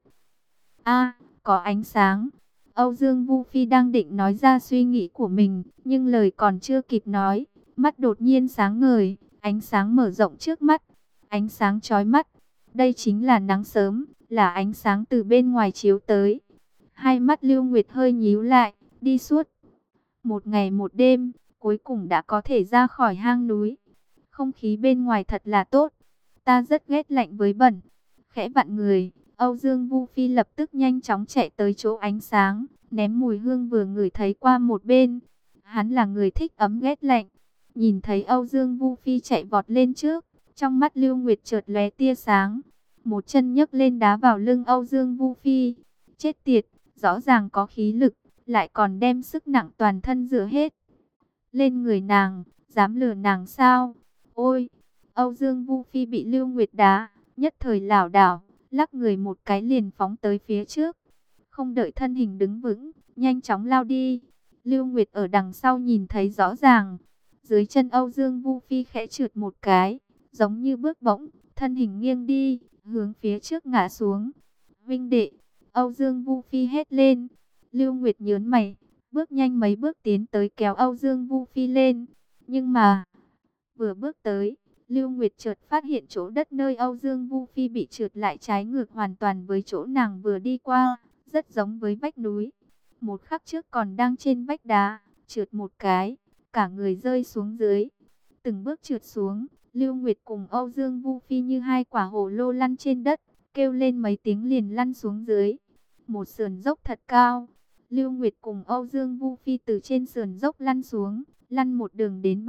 A, có ánh sáng. Âu Dương Vu Phi đang định nói ra suy nghĩ của mình, nhưng lời còn chưa kịp nói, mắt đột nhiên sáng ngời, ánh sáng mở rộng trước mắt, ánh sáng chói mắt. Đây chính là nắng sớm, là ánh sáng từ bên ngoài chiếu tới. Hai mắt Lưu Nguyệt hơi nhíu lại, đi suốt một ngày một đêm, cuối cùng đã có thể ra khỏi hang núi. Không khí bên ngoài thật là tốt, ta rất ghét lạnh với bẩn. Khẽ vặn người, Âu Dương Vu Phi lập tức nhanh chóng chạy tới chỗ ánh sáng, ném mùi hương vừa ngửi thấy qua một bên. Hắn là người thích ấm ghét lạnh. Nhìn thấy Âu Dương Vu Phi chạy vọt lên trước, trong mắt Lưu Nguyệt chợt lóe tia sáng. Một chân nhấc lên đá vào lưng Âu Dương Vu Phi. Chết tiệt, rõ ràng có khí lực, lại còn đem sức nặng toàn thân dựa hết lên người nàng, dám lừa nàng sao? Ôi, Âu Dương Vu Phi bị Lưu Nguyệt đá, nhất thời lảo đảo, lắc người một cái liền phóng tới phía trước. Không đợi thân hình đứng vững, nhanh chóng lao đi. Lưu Nguyệt ở đằng sau nhìn thấy rõ ràng, dưới chân Âu Dương Vu Phi khẽ trượt một cái, giống như bước bổng, thân hình nghiêng đi, hướng phía trước ngã xuống. Vinh đệ, Âu Dương Vu Phi hét lên. Lưu Nguyệt nhớn mày, bước nhanh mấy bước tiến tới kéo Âu Dương Vu Phi lên. Nhưng mà, vừa bước tới, Lưu Nguyệt chợt phát hiện chỗ đất nơi Âu Dương Vu Phi bị trượt lại trái ngược hoàn toàn với chỗ nàng vừa đi qua, rất giống với vách núi. Một khắc trước còn đang trên vách đá, trượt một cái, cả người rơi xuống dưới. Từng bước trượt xuống, Lưu Nguyệt cùng Âu Dương Vu Phi như hai quả hồ lô lăn trên đất, kêu lên mấy tiếng liền lăn xuống dưới. Một sườn dốc thật cao, Lưu Nguyệt cùng Âu Dương Vu Phi từ trên sườn dốc lăn xuống, lăn một đường đến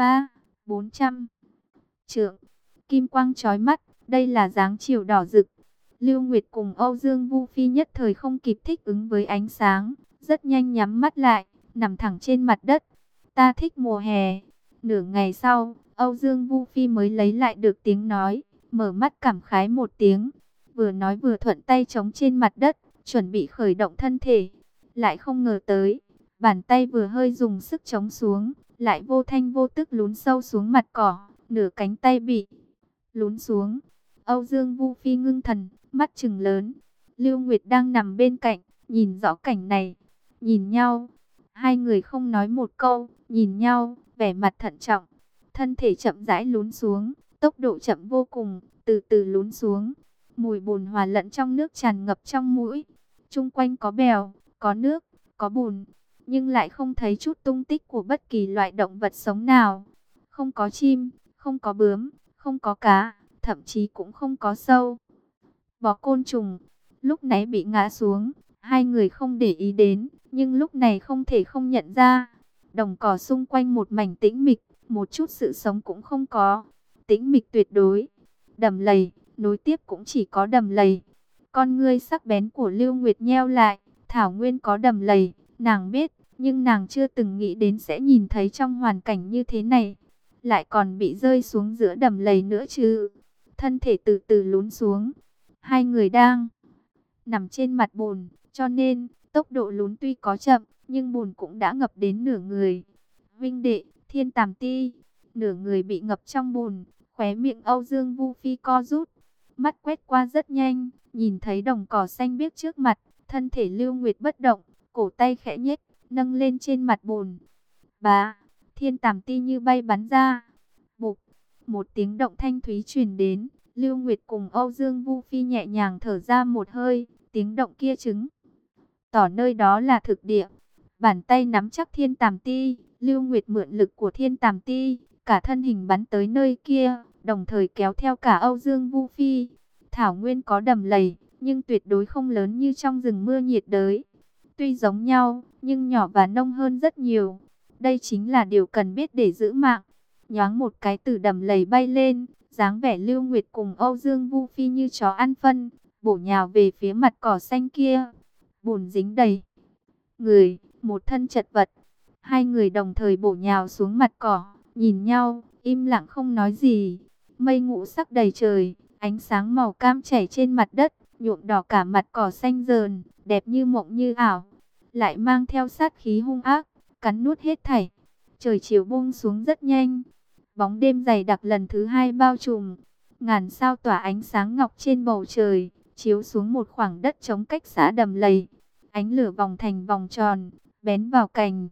400 trượng. Kim quang chói mắt, đây là dáng chiều đỏ rực. Lưu Nguyệt cùng Âu Dương Vu Phi nhất thời không kịp thích ứng với ánh sáng, rất nhanh nhắm mắt lại, nằm thẳng trên mặt đất. Ta thích mùa hè. Nửa ngày sau, Âu Dương Vu Phi mới lấy lại được tiếng nói, mở mắt cảm khái một tiếng, vừa nói vừa thuận tay chống trên mặt đất, chuẩn bị khởi động thân thể. Lại không ngờ tới, bàn tay vừa hơi dùng sức chống xuống, lại vô thanh vô tức lún sâu xuống mặt cỏ, nửa cánh tay bị lún xuống. Âu Dương Vu Phi ngưng thần, mắt trừng lớn. Lưu Nguyệt đang nằm bên cạnh, nhìn rõ cảnh này, nhìn nhau. Hai người không nói một câu, nhìn nhau, vẻ mặt thận trọng. Thân thể chậm rãi lún xuống, tốc độ chậm vô cùng, từ từ lún xuống. Mùi bùn hòa lẫn trong nước tràn ngập trong mũi. Chung quanh có bèo, có nước, có bùn, nhưng lại không thấy chút tung tích của bất kỳ loại động vật sống nào. Không có chim, không có bướm, không có cá, thậm chí cũng không có sâu bọ côn trùng. Lúc nãy bị ngã xuống, hai người không để ý đến, nhưng lúc này không thể không nhận ra. Đồng cỏ xung quanh một mảnh tĩnh mịch, một chút sự sống cũng không có. Tĩnh mịch tuyệt đối. Đầm lầy, nối tiếp cũng chỉ có đầm lầy. Con ngươi sắc bén của Lưu Nguyệt nheo lại, thảo nguyên có đầm lầy, nàng biết, nhưng nàng chưa từng nghĩ đến sẽ nhìn thấy trong hoàn cảnh như thế này. Lại còn bị rơi xuống giữa đầm lầy nữa chứ. Thân thể từ từ lún xuống. Hai người đang nằm trên mặt bùn, cho nên tốc độ lún tuy có chậm, nhưng bùn cũng đã ngập đến nửa người. Vinh đệ, Thiên Tàm Ti, nửa người bị ngập trong bùn, khóe miệng Âu Dương Vu Phi co rút, mắt quét qua rất nhanh, nhìn thấy đồng cỏ xanh biếc trước mặt, thân thể Lưu Nguyệt bất động, cổ tay khẽ nhếch, nâng lên trên mặt bùn. Bá, Thiên Tàm Ti như bay bắn ra. Bụp, một tiếng động thanh thúy truyền đến. Lưu Nguyệt cùng Âu Dương Vu Phi nhẹ nhàng thở ra một hơi, tiếng động kia chứng tỏ nơi đó là thực địa. Bàn tay nắm chắc Thiên Tàm Ti, Lưu Nguyệt mượn lực của Thiên Tàm Ti, cả thân hình bắn tới nơi kia, đồng thời kéo theo cả Âu Dương Vu Phi. Thảo nguyên có đầm lầy, nhưng tuyệt đối không lớn như trong rừng mưa nhiệt đới. Tuy giống nhau, nhưng nhỏ và nông hơn rất nhiều. Đây chính là điều cần biết để giữ mạng. Nhoáng một cái từ đầm lầy bay lên, dáng vẻ Lưu Nguyệt cùng Âu Dương Vu Phi như chó ăn phân, bổ nhào về phía mặt cỏ xanh kia. Bùn dính đầy người, một thân chật vật. Hai người đồng thời bổ nhào xuống mặt cỏ, nhìn nhau, im lặng không nói gì. Mây ngũ sắc đầy trời, ánh sáng màu cam chảy trên mặt đất, nhuộm đỏ cả mặt cỏ xanh dờn, đẹp như mộng như ảo, lại mang theo sát khí hung ác, cắn nuốt hết thảy. Trời chiều buông xuống rất nhanh. Bóng đêm dày đặc lần thứ hai bao trùm, ngàn sao tỏa ánh sáng ngọc trên bầu trời, chiếu xuống một khoảng đất trống cách xã đầm lầy. Ánh lửa vòng thành vòng tròn, bén vào cành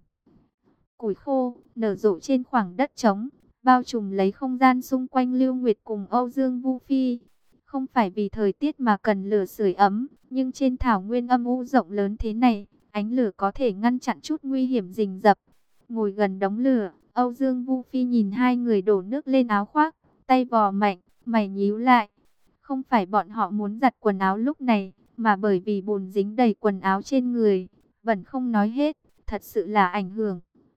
củi khô, nở rộ trên khoảng đất trống, bao trùm lấy không gian xung quanh Lưu Nguyệt cùng Âu Dương Vu Phi. Không phải vì thời tiết mà cần lửa sưởi ấm, nhưng trên thảo nguyên âm u rộng lớn thế này, ánh lửa có thể ngăn chặn chút nguy hiểm rình rập. Ngồi gần đống lửa, Âu Dương Vu Phi nhìn hai người đổ nước lên áo khoác, tay vò mạnh, mày nhíu lại. Không phải bọn họ muốn giặt quần áo lúc này, mà bởi vì bùn dính đầy quần áo trên người, bẩn không nói hết, thật sự là ảnh hưởng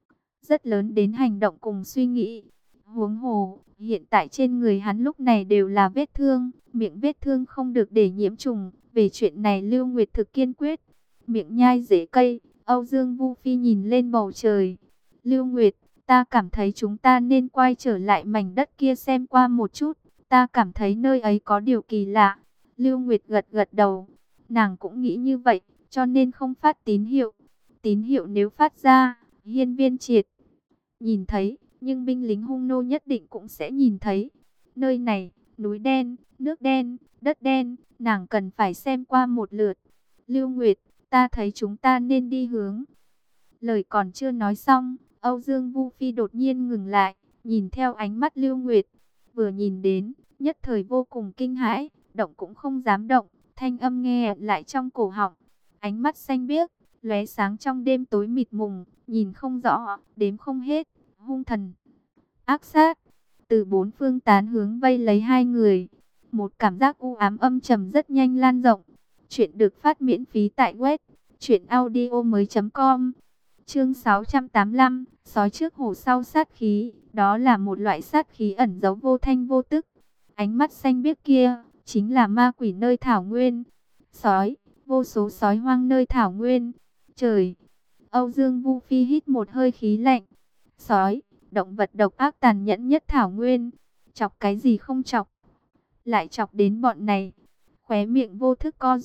rất lớn đến hành động cùng suy nghĩ. Huống hồ, hiện tại trên người hắn lúc này đều là vết thương, miệng vết thương không được để nhiễm trùng. Về chuyện này Lưu Nguyệt thực kiên quyết. Miệng nhai rễ cây, Âu Dương Vu Phi nhìn lên bầu trời. Lưu Nguyệt, ta cảm thấy chúng ta nên quay trở lại mảnh đất kia xem qua một chút. Ta cảm thấy nơi ấy có điều kỳ lạ. Lưu Nguyệt gật gật đầu. Nàng cũng nghĩ như vậy, cho nên không phát tín hiệu. Tín hiệu nếu phát ra, Hiên Viên Triệt nhìn thấy, nhưng binh lính hung nô nhất định cũng sẽ nhìn thấy. Nơi này, núi đen, nước đen, đất đen, nàng cần phải xem qua một lượt. Lưu Nguyệt, ta thấy chúng ta nên đi hướng. Lời còn chưa nói xong, Âu Dương Vu Phi đột nhiên ngừng lại, nhìn theo ánh mắt Lưu Nguyệt. Vừa nhìn đến, nhất thời vô cùng kinh hãi, động cũng không dám động, thanh âm nghe lại trong cổ họng. Ánh mắt xanh biếc, lóe sáng trong đêm tối mịt mùng, nhìn không rõ, đếm không hết, hung thần, ác sát, từ bốn phương tán hướng vây lấy hai người. Một cảm giác u ám âm trầm rất nhanh lan rộng. Chuyện được phát miễn phí tại web truyệnaudiomoi.com. Chương 685, sói trước hổ sau sát khí, đó là một loại sát khí ẩn giấu vô thanh vô tức. Ánh mắt xanh biếc kia, chính là ma quỷ nơi thảo nguyên. Sói, vô số sói hoang nơi thảo nguyên. Trời! Âu Dương Vu Phi hít một hơi khí lạnh. Sói, động vật độc ác tàn nhẫn nhất thảo nguyên. Chọc cái gì không chọc, lại chọc đến bọn này. Khóe miệng vô thức co rút,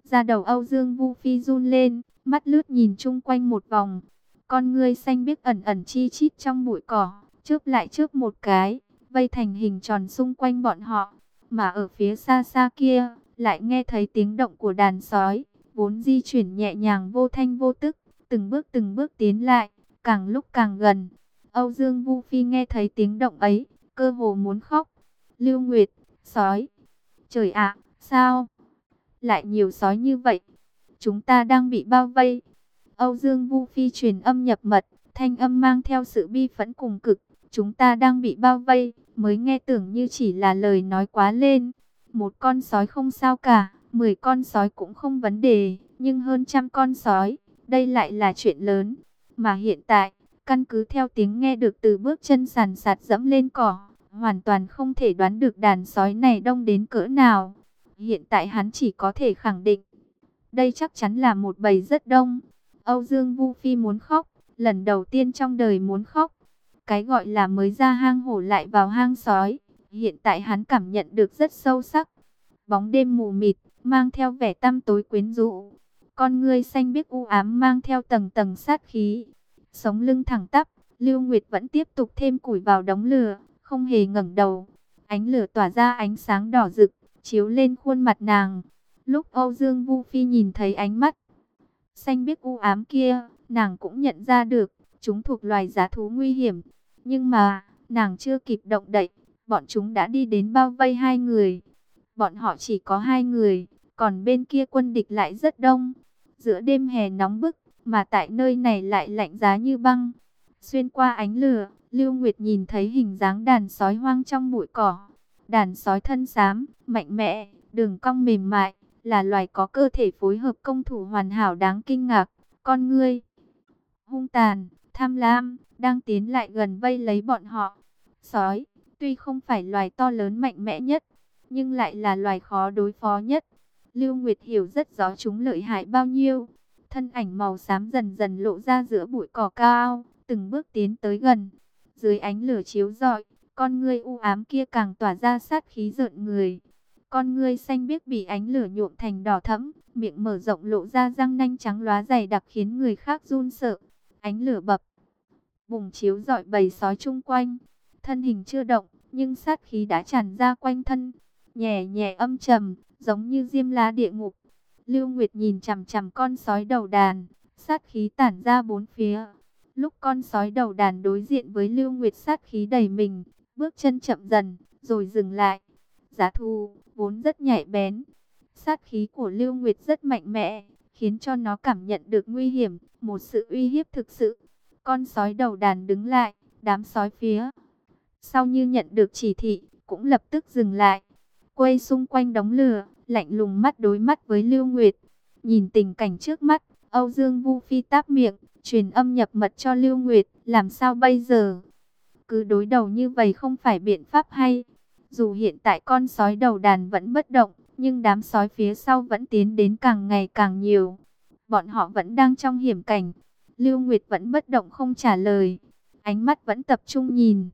Da đầu Âu Dương Vu Phi run lên, mắt lướt nhìn chung quanh một vòng. Con ngươi xanh biếc ẩn ẩn chi chít trong bụi cỏ, chớp lại chớp một cái, vây thành hình tròn xung quanh bọn họ. Mà ở phía xa xa kia, lại nghe thấy tiếng động của đàn sói, vốn di chuyển nhẹ nhàng vô thanh vô tức, từng bước tiến lại, càng lúc càng gần. Âu Dương Vu Phi nghe thấy tiếng động ấy, cơ hồ muốn khóc. Lưu Nguyệt, sói. Trời ạ, sao lại nhiều sói như vậy? Chúng ta đang bị bao vây. Âu Dương Vu Phi truyền âm nhập mật, thanh âm mang theo sự bi phẫn cùng cực. Chúng ta đang bị bao vây, mới nghe tưởng như chỉ là lời nói quá lên. Một con sói không sao cả, 10 con sói cũng không vấn đề, nhưng hơn trăm con sói, đây lại là chuyện lớn. Mà hiện tại, căn cứ theo tiếng nghe được từ bước chân sàn sạt dẫm lên cỏ, hoàn toàn không thể đoán được đàn sói này đông đến cỡ nào. Hiện tại hắn chỉ có thể khẳng định, đây chắc chắn là một bầy rất đông. Âu Dương Vu Phi muốn khóc, lần đầu tiên trong đời muốn khóc. Cái gọi là mới ra hang hổ lại vào hang sói, hiện tại hắn cảm nhận được rất sâu sắc. Bóng đêm mù mịt, mang theo vẻ tăm tối quyến rũ. Con ngươi xanh biếc u ám mang theo tầng tầng sát khí. Sống lưng thẳng tắp, Lưu Nguyệt vẫn tiếp tục thêm củi vào đống lửa, không hề ngẩng đầu. Ánh lửa tỏa ra ánh sáng đỏ rực, chiếu lên khuôn mặt nàng. Lúc Âu Dương Vu Phi nhìn thấy ánh mắt xanh biếc u ám kia, nàng cũng nhận ra được, chúng thuộc loài dã thú nguy hiểm. Nhưng mà, nàng chưa kịp động đậy, bọn chúng đã đi đến bao vây hai người. Bọn họ chỉ có hai người, còn bên kia quân địch lại rất đông. Giữa đêm hè nóng bức, mà tại nơi này lại lạnh giá như băng. Xuyên qua ánh lửa, Lưu Nguyệt nhìn thấy hình dáng đàn sói hoang trong bụi cỏ. Đàn sói thân xám, mạnh mẽ, đường cong mềm mại, là loài có cơ thể phối hợp công thủ hoàn hảo đáng kinh ngạc. Con ngươi hung tàn, tham lam, đang tiến lại gần vây lấy bọn họ. Sói, tuy không phải loài to lớn mạnh mẽ nhất, nhưng lại là loài khó đối phó nhất. Lưu Nguyệt hiểu rất rõ chúng lợi hại bao nhiêu. Thân ảnh màu xám dần dần lộ ra giữa bụi cỏ cao, từng bước tiến tới gần. Dưới ánh lửa chiếu rọi, con ngươi u ám kia càng tỏa ra sát khí rợn người. Con ngươi xanh biếc bị ánh lửa nhuộm thành đỏ thẫm, miệng mở rộng lộ ra răng nanh trắng lóa dày đặc khiến người khác run sợ. Ánh lửa bập bùng chiếu rọi bầy sói chung quanh. Thân hình chưa động, nhưng sát khí đã tràn ra quanh thân, nhẹ nhẹ âm trầm, giống như diêm la địa ngục. Lưu Nguyệt nhìn chằm chằm con sói đầu đàn, sát khí tản ra bốn phía. Lúc con sói đầu đàn đối diện với Lưu Nguyệt sát khí đầy mình, bước chân chậm dần, rồi dừng lại. Dã thú vốn rất nhạy bén, sát khí của Lưu Nguyệt rất mạnh mẽ, khiến cho nó cảm nhận được nguy hiểm, một sự uy hiếp thực sự. Con sói đầu đàn đứng lại, đám sói phía sau như nhận được chỉ thị, cũng lập tức dừng lại, quay xung quanh đống lửa, lạnh lùng mắt đối mắt với Lưu Nguyệt. Nhìn tình cảnh trước mắt, Âu Dương Vu Phi táp miệng, truyền âm nhập mật cho Lưu Nguyệt, làm sao bây giờ? Cứ đối đầu như vậy không phải biện pháp hay. Dù hiện tại con sói đầu đàn vẫn bất động, nhưng đám sói phía sau vẫn tiến đến càng ngày càng nhiều. Bọn họ vẫn đang trong hiểm cảnh. Lưu Nguyệt vẫn bất động không trả lời, ánh mắt vẫn tập trung nhìn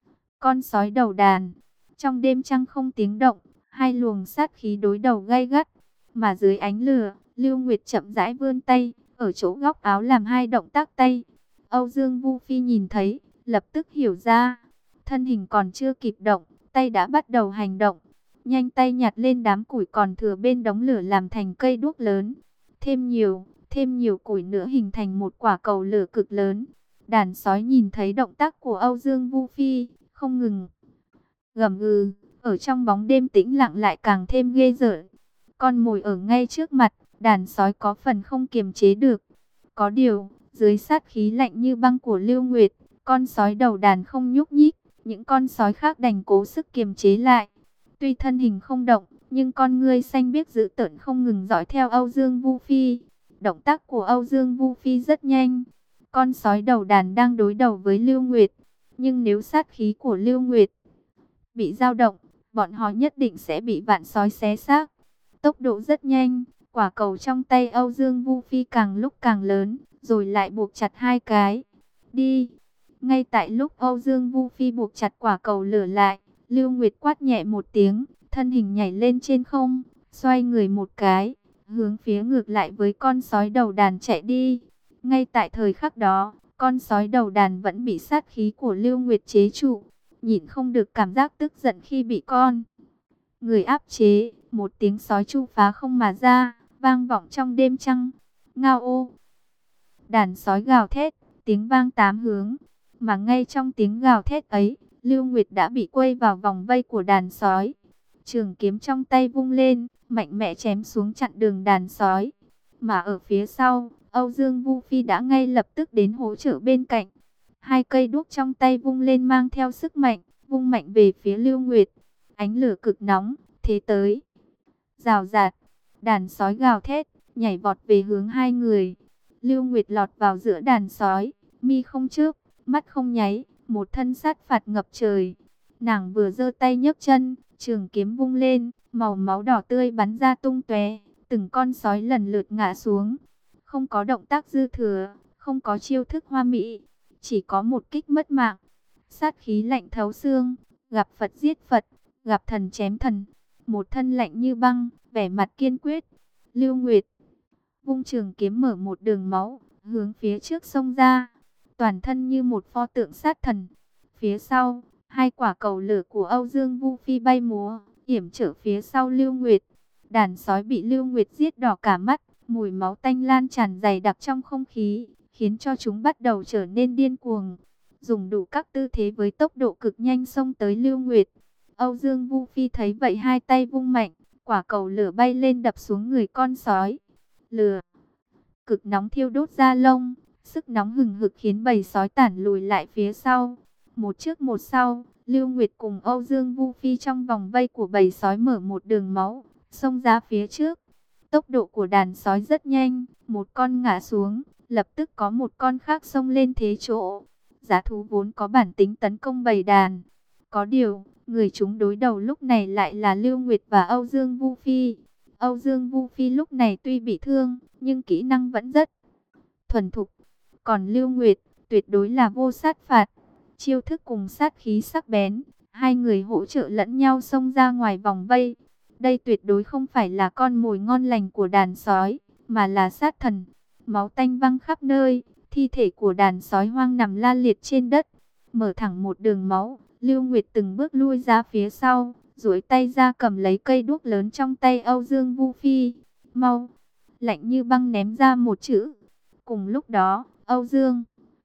con sói đầu đàn. Trong đêm trăng không tiếng động, hai luồng sát khí đối đầu gay gắt. Mà dưới ánh lửa, Lưu Nguyệt chậm rãi vươn tay, ở chỗ góc áo làm hai động tác tay. Âu Dương Vu Phi nhìn thấy, lập tức hiểu ra. Thân hình còn chưa kịp động, tay đã bắt đầu hành động. Nhanh tay nhặt lên đám củi còn thừa bên đống lửa làm thành cây đuốc lớn. Thêm nhiều củi nữa hình thành một quả cầu lửa cực lớn. Đàn sói nhìn thấy động tác của Âu Dương Vu Phi, không ngừng gầm gừ, ở trong bóng đêm tĩnh lặng lại càng thêm ghê rợn. Con mồi ở ngay trước mặt, đàn sói có phần không kiềm chế được. Có điều, dưới sát khí lạnh như băng của Lưu Nguyệt, con sói đầu đàn không nhúc nhích, những con sói khác đành cố sức kiềm chế lại. Tuy thân hình không động, nhưng con ngươi xanh biếc dữ tợn không ngừng dõi theo Âu Dương Vu Phi. Động tác của Âu Dương Vu Phi rất nhanh. Con sói đầu đàn đang đối đầu với Lưu Nguyệt, nhưng nếu sát khí của Lưu Nguyệt bị dao động, bọn họ nhất định sẽ bị vạn sói xé xác. Tốc độ rất nhanh, quả cầu trong tay Âu Dương Vu Phi càng lúc càng lớn, rồi lại buộc chặt hai cái. Đi! Ngay tại lúc Âu Dương Vu Phi buộc chặt quả cầu lửa lại, Lưu Nguyệt quát nhẹ một tiếng, thân hình nhảy lên trên không, xoay người một cái, hướng phía ngược lại với con sói đầu đàn chạy đi. Ngay tại thời khắc đó, con sói đầu đàn vẫn bị sát khí của Lưu Nguyệt chế trụ, nhịn không được cảm giác tức giận khi bị con người áp chế. Một tiếng sói chu phá không mà ra, vang vọng trong đêm trăng. Ngao ô! Đàn sói gào thét, tiếng vang tám hướng. Mà ngay trong tiếng gào thét ấy, Lưu Nguyệt đã bị quây vào vòng vây của đàn sói. Trường kiếm trong tay vung lên, mạnh mẽ chém xuống chặn đường đàn sói. Mà ở phía sau, Âu Dương Vu Phi đã ngay lập tức đến hỗ trợ bên cạnh. Hai cây đuốc trong tay vung lên mang theo sức mạnh, vung mạnh về phía Lưu Nguyệt. Ánh lửa cực nóng, thế tới. Rào rạt, đàn sói gào thét, nhảy vọt về hướng hai người. Lưu Nguyệt lọt vào giữa đàn sói, mi không chớp, mắt không nháy, một thân sát phạt ngập trời. Nàng vừa giơ tay nhấc chân, trường kiếm vung lên, màu máu đỏ tươi bắn ra tung tóe, từng con sói lần lượt ngã xuống. Không có động tác dư thừa, không có chiêu thức hoa mỹ, chỉ có một kích mất mạng. Sát khí lạnh thấu xương, gặp Phật giết Phật, gặp thần chém thần. Một thân lạnh như băng, vẻ mặt kiên quyết. Lưu Nguyệt vung trường kiếm mở một đường máu, hướng phía trước xông ra, toàn thân như một pho tượng sát thần. Phía sau, hai quả cầu lửa của Âu Dương Vu Phi bay múa, yểm trở phía sau Lưu Nguyệt. Đàn sói bị Lưu Nguyệt giết đỏ cả mắt, mùi máu tanh lan tràn dày đặc trong không khí, khiến cho chúng bắt đầu trở nên điên cuồng, dùng đủ các tư thế với tốc độ cực nhanh xông tới Lưu Nguyệt. Âu Dương Vu Phi thấy vậy hai tay vung mạnh, quả cầu lửa bay lên đập xuống người con sói. Lửa cực nóng thiêu đốt da lông, sức nóng hừng hực khiến bầy sói tản lùi lại phía sau. Một trước một sau, Lưu Nguyệt cùng Âu Dương Vu Phi trong vòng vây của bầy sói mở một đường máu, xông ra phía trước. Tốc độ của đàn sói rất nhanh, một con ngã xuống, lập tức có một con khác xông lên thế chỗ. Dã thú vốn có bản tính tấn công bầy đàn. Có điều, người chúng đối đầu lúc này lại là Lưu Nguyệt và Âu Dương Vu Phi. Âu Dương Vu Phi lúc này tuy bị thương, nhưng kỹ năng vẫn rất thuần thục. Còn Lưu Nguyệt, tuyệt đối là vô sát phạt. Chiêu thức cùng sát khí sắc bén, hai người hỗ trợ lẫn nhau xông ra ngoài vòng vây. Đây tuyệt đối không phải là con mồi ngon lành của đàn sói, mà là sát thần. Máu tanh văng khắp nơi, thi thể của đàn sói hoang nằm la liệt trên đất. Mở thẳng một đường máu, Lưu Nguyệt từng bước lui ra phía sau, duỗi tay ra cầm lấy cây đuốc lớn trong tay Âu Dương Vu Phi. Mau! Lạnh như băng ném ra một chữ. Cùng lúc đó, Âu Dương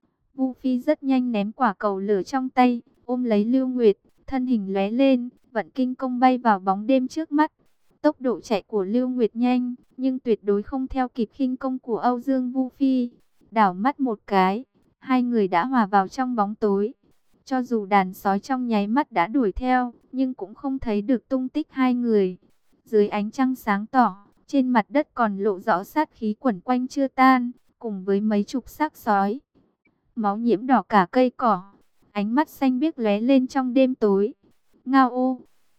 Vu Phi rất nhanh ném quả cầu lửa trong tay, ôm lấy Lưu Nguyệt, thân hình lóe lên, vận kinh công bay vào bóng đêm trước mắt. Tốc độ chạy của Lưu Nguyệt nhanh, nhưng tuyệt đối không theo kịp khinh công của Âu Dương Vu Phi. Đảo mắt một cái, hai người đã hòa vào trong bóng tối. Cho dù đàn sói trong nháy mắt đã đuổi theo, nhưng cũng không thấy được tung tích hai người. Dưới ánh trăng sáng tỏ, trên mặt đất còn lộ rõ sát khí quẩn quanh chưa tan, cùng với mấy chục xác sói. Máu nhiễm đỏ cả cây cỏ, ánh mắt xanh biếc lóe lên trong đêm tối. Ngao ô!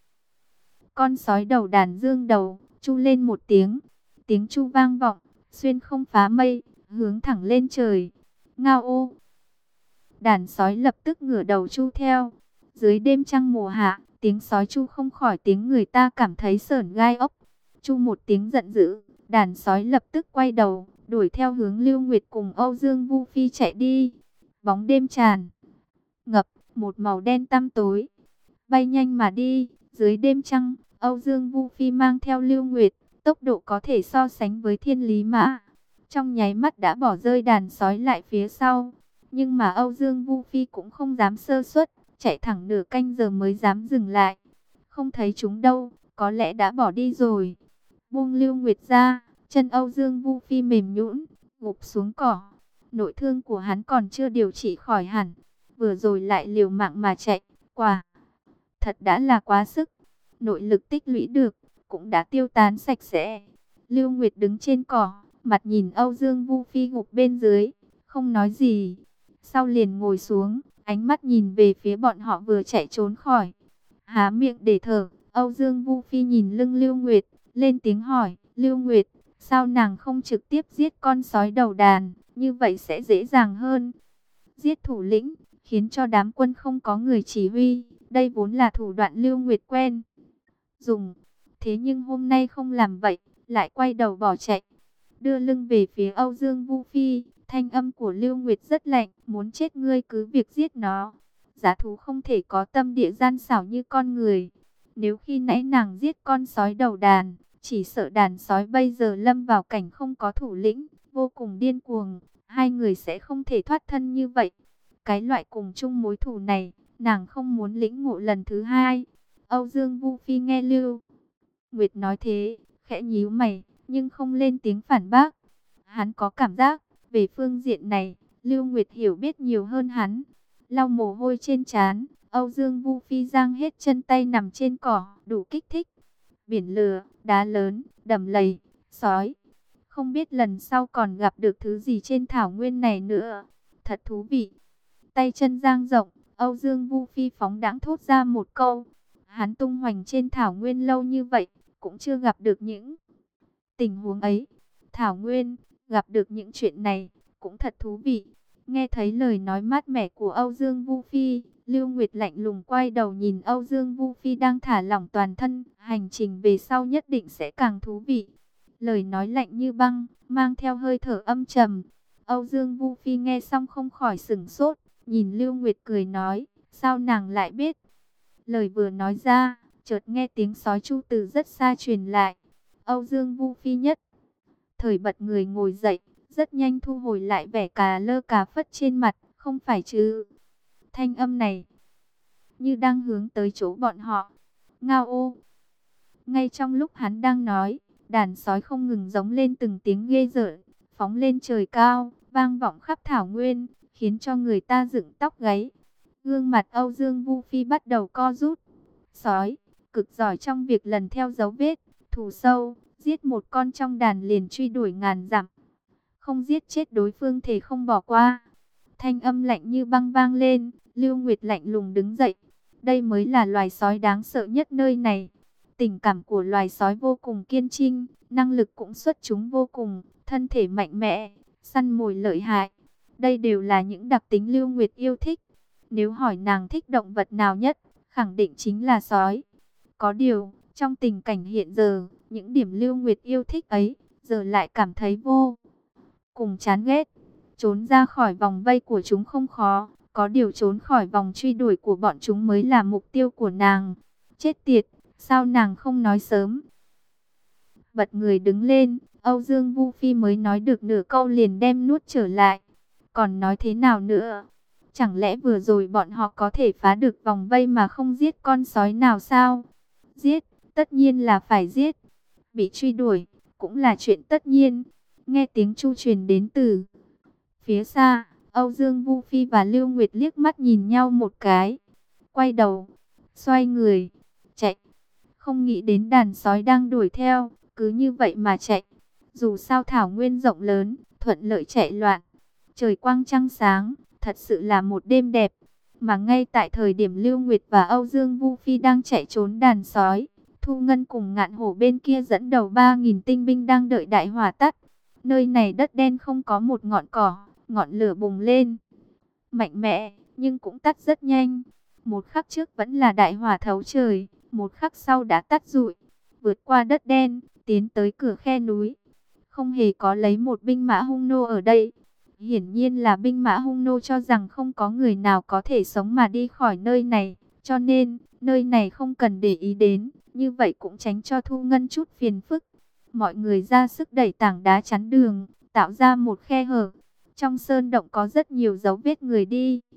Con sói đầu đàn dương đầu, chu lên một tiếng. Tiếng chu vang vọng, xuyên không phá mây, hướng thẳng lên trời. Ngao ô! Đàn sói lập tức ngửa đầu chu theo. Dưới đêm trăng mùa hạ, tiếng sói chu không khỏi tiếng người ta cảm thấy sởn gai ốc. Chu một tiếng giận dữ, đàn sói lập tức quay đầu, đuổi theo hướng Lưu Nguyệt cùng Âu Dương Vu Phi chạy đi. Bóng đêm tràn ngập, một màu đen tăm tối, bay nhanh mà đi. Dưới đêm trăng, Âu Dương Vu Phi mang theo Lưu Nguyệt, tốc độ có thể so sánh với Thiên Lý Mã. Trong nháy mắt đã bỏ rơi đàn sói lại phía sau. Nhưng mà Âu Dương Vu Phi cũng không dám sơ suất, chạy thẳng nửa canh giờ mới dám dừng lại. Không thấy chúng đâu, có lẽ đã bỏ đi rồi. Buông Lưu Nguyệt ra, chân Âu Dương Vu Phi mềm nhũn, gục xuống cỏ. Nội thương của hắn còn chưa điều trị khỏi hẳn, vừa rồi lại liều mạng mà chạy, quả thật đã là quá sức. Nội lực tích lũy được, cũng đã tiêu tán sạch sẽ. Lưu Nguyệt đứng trên cỏ, mặt nhìn Âu Dương Vu Phi gục bên dưới, không nói gì. Sau liền ngồi xuống, ánh mắt nhìn về phía bọn họ vừa chạy trốn khỏi. Há miệng để thở, Âu Dương Vu Phi nhìn lưng Lưu Nguyệt, lên tiếng hỏi, Lưu Nguyệt, sao nàng không trực tiếp giết con sói đầu đàn, như vậy sẽ dễ dàng hơn. Giết thủ lĩnh, khiến cho đám quân không có người chỉ huy, đây vốn là thủ đoạn Lưu Nguyệt quen dùng. Thế nhưng hôm nay không làm vậy, lại quay đầu bỏ chạy, đưa lưng về phía Âu Dương Vu Phi. Thanh âm của Lưu Nguyệt rất lạnh, muốn chết ngươi cứ việc giết nó. Giá thú không thể có tâm địa gian xảo như con người. Nếu khi nãy nàng giết con sói đầu đàn, chỉ sợ đàn sói bây giờ lâm vào cảnh không có thủ lĩnh, vô cùng điên cuồng, hai người sẽ không thể thoát thân như vậy. Cái loại cùng chung mối thù này, nàng không muốn lĩnh ngộ lần thứ hai. Âu Dương Vu Phi nghe Lưu Nguyệt nói thế, khẽ nhíu mày, nhưng không lên tiếng phản bác. Hắn có cảm giác, về phương diện này, Lưu Nguyệt hiểu biết nhiều hơn hắn. Lau mồ hôi trên trán, Âu Dương Vu Phi giang hết chân tay nằm trên cỏ, đủ kích thích. Biển lửa, đá lớn, đầm lầy, sói. Không biết lần sau còn gặp được thứ gì trên thảo nguyên này nữa. Thật thú vị. Tay chân giang rộng, Âu Dương Vu Phi phóng đãng thốt ra một câu. Hắn tung hoành trên thảo nguyên lâu như vậy, cũng chưa gặp được những tình huống ấy. Thảo nguyên, gặp được những chuyện này, cũng thật thú vị. Nghe thấy lời nói mát mẻ của Âu Dương Vu Phi, Lưu Nguyệt lạnh lùng quay đầu nhìn Âu Dương Vu Phi đang thả lỏng toàn thân. Hành trình về sau nhất định sẽ càng thú vị. Lời nói lạnh như băng, mang theo hơi thở âm trầm. Âu Dương Vu Phi nghe xong không khỏi sửng sốt, nhìn Lưu Nguyệt cười nói, sao nàng lại biết? Lời vừa nói ra, chợt nghe tiếng sói chu từ rất xa truyền lại. Âu Dương Vu Phi nhất thời bật người ngồi dậy, rất nhanh thu hồi lại vẻ cà lơ cà phất trên mặt, không phải chứ? Thanh âm này như đang hướng tới chỗ bọn họ. Ngao ô! Ngay trong lúc hắn đang nói, đàn sói không ngừng giống lên từng tiếng ghê rợn, phóng lên trời cao, vang vọng khắp thảo nguyên, khiến cho người ta dựng tóc gáy. Gương mặt Âu Dương Vu Phi bắt đầu co rút. Sói, cực giỏi trong việc lần theo dấu vết, thù sâu, giết một con trong đàn liền truy đuổi ngàn dặm. Không giết chết đối phương thì không bỏ qua. Thanh âm lạnh như băng vang lên, Lưu Nguyệt lạnh lùng đứng dậy. Đây mới là loài sói đáng sợ nhất nơi này. Tình cảm của loài sói vô cùng kiên trinh, năng lực cũng xuất chúng vô cùng, thân thể mạnh mẽ, săn mồi lợi hại. Đây đều là những đặc tính Lưu Nguyệt yêu thích. Nếu hỏi nàng thích động vật nào nhất, khẳng định chính là sói. Có điều, trong tình cảnh hiện giờ, những điểm Lưu Nguyệt yêu thích ấy, giờ lại cảm thấy vô cùng chán ghét. Trốn ra khỏi vòng vây của chúng không khó, có điều trốn khỏi vòng truy đuổi của bọn chúng mới là mục tiêu của nàng. Chết tiệt, sao nàng không nói sớm? Bật người đứng lên, Âu Dương Vu Phi mới nói được nửa câu liền đem nuốt trở lại. Còn nói thế nào nữa? Chẳng lẽ vừa rồi bọn họ có thể phá được vòng vây mà không giết con sói nào sao? Giết, tất nhiên là phải giết. Bị truy đuổi, cũng là chuyện tất nhiên. Nghe tiếng chu truyền đến từ phía xa, Âu Dương Vu Phi và Lưu Nguyệt liếc mắt nhìn nhau một cái. Quay đầu, xoay người, chạy. Không nghĩ đến đàn sói đang đuổi theo, cứ như vậy mà chạy. Dù sao thảo nguyên rộng lớn, thuận lợi chạy loạn. Trời quang trăng sáng, thật sự là một đêm đẹp. Mà ngay tại thời điểm Lưu Nguyệt và Âu Dương Vu Phi đang chạy trốn đàn sói, Thu Ngân cùng Ngạn Hổ bên kia dẫn đầu 3.000 tinh binh đang đợi đại hỏa tắt. Nơi này đất đen không có một ngọn cỏ, ngọn lửa bùng lên mạnh mẽ, nhưng cũng tắt rất nhanh. Một khắc trước vẫn là đại hỏa thấu trời, một khắc sau đã tắt rụi, vượt qua đất đen, tiến tới cửa khe núi. Không hề có lấy một binh mã hung nô ở đây. Hiển nhiên là binh mã hung nô cho rằng không có người nào có thể sống mà đi khỏi nơi này, cho nên nơi này không cần để ý đến, như vậy cũng tránh cho Thu Ngân chút phiền phức. Mọi người ra sức đẩy tảng đá chắn đường, tạo ra một khe hở. Trong sơn động có rất nhiều dấu vết người đi